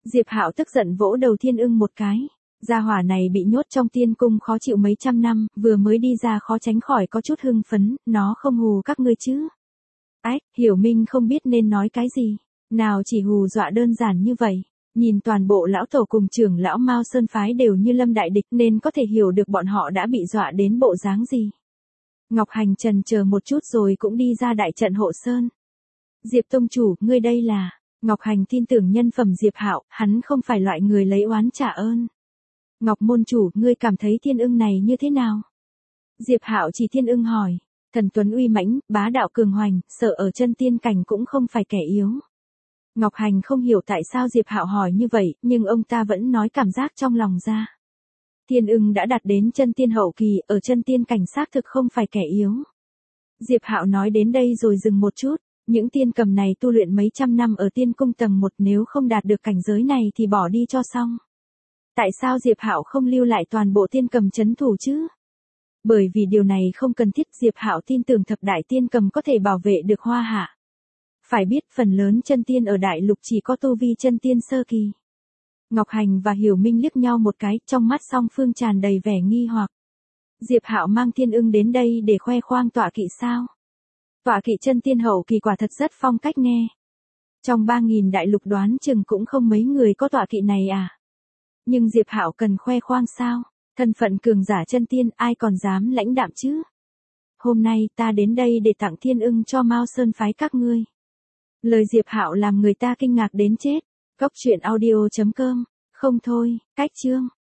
Diệp Hạo tức giận vỗ đầu Thiên Ưng một cái. Gia hỏa này bị nhốt trong tiên cung khó chịu mấy trăm năm, vừa mới đi ra khó tránh khỏi có chút hưng phấn, nó không hù các ngươi chứ. Ách, Hiểu Minh không biết nên nói cái gì. Nào chỉ hù dọa đơn giản như vậy. Nhìn toàn bộ lão tổ cùng trưởng lão Mao Sơn phái đều như lâm đại địch nên có thể hiểu được bọn họ đã bị dọa đến bộ dáng gì. Ngọc Hành chần chờ một chút rồi cũng đi ra đại trận hộ sơn. Diệp tông chủ, ngươi đây là... Ngọc Hành tin tưởng nhân phẩm Diệp Hạo, hắn không phải loại người lấy oán trả ơn. Ngọc môn chủ, ngươi cảm thấy Thiên Ưng này như thế nào? Diệp Hạo chỉ Thiên Ưng hỏi. Thần tuấn uy mãnh, bá đạo cường hoành, sợ ở chân tiên cảnh cũng không phải kẻ yếu. Ngọc Hành không hiểu tại sao Diệp Hạo hỏi như vậy, nhưng ông ta vẫn nói cảm giác trong lòng ra. Thiên Ưng đã đạt đến chân tiên hậu kỳ, ở chân tiên cảnh xác thực không phải kẻ yếu. Diệp Hạo nói đến đây rồi dừng một chút, những tiên cầm này tu luyện mấy trăm năm ở tiên cung tầng 1 nếu không đạt được cảnh giới này thì bỏ đi cho xong. Tại sao Diệp Hạo không lưu lại toàn bộ tiên cầm trấn thủ chứ? Bởi vì điều này không cần thiết, Diệp Hạo tin tưởng thập đại tiên cầm có thể bảo vệ được Hoa Hạ. Phải biết phần lớn chân tiên ở đại lục chỉ có tu vi chân tiên sơ kỳ. Ngọc Hành và Hiểu Minh liếc nhau một cái, trong mắt song phương tràn đầy vẻ nghi hoặc. Diệp Hạo mang Thiên Ưng đến đây để khoe khoang tọa kỵ sao? Tọa kỵ chân tiên hậu kỳ quả thật rất phong cách nghe. Trong 3.000 đại lục đoán chừng cũng không mấy người có tọa kỵ này à. Nhưng Diệp Hạo cần khoe khoang sao? Thân phận cường giả chân tiên ai còn dám lãnh đạm chứ? Hôm nay ta đến đây để tặng Thiên Ưng cho Mao Sơn phái các ngươi. Lời Diệp Hạo làm người ta kinh ngạc đến chết. Cốc truyện audio.com. Không thôi, cách chương.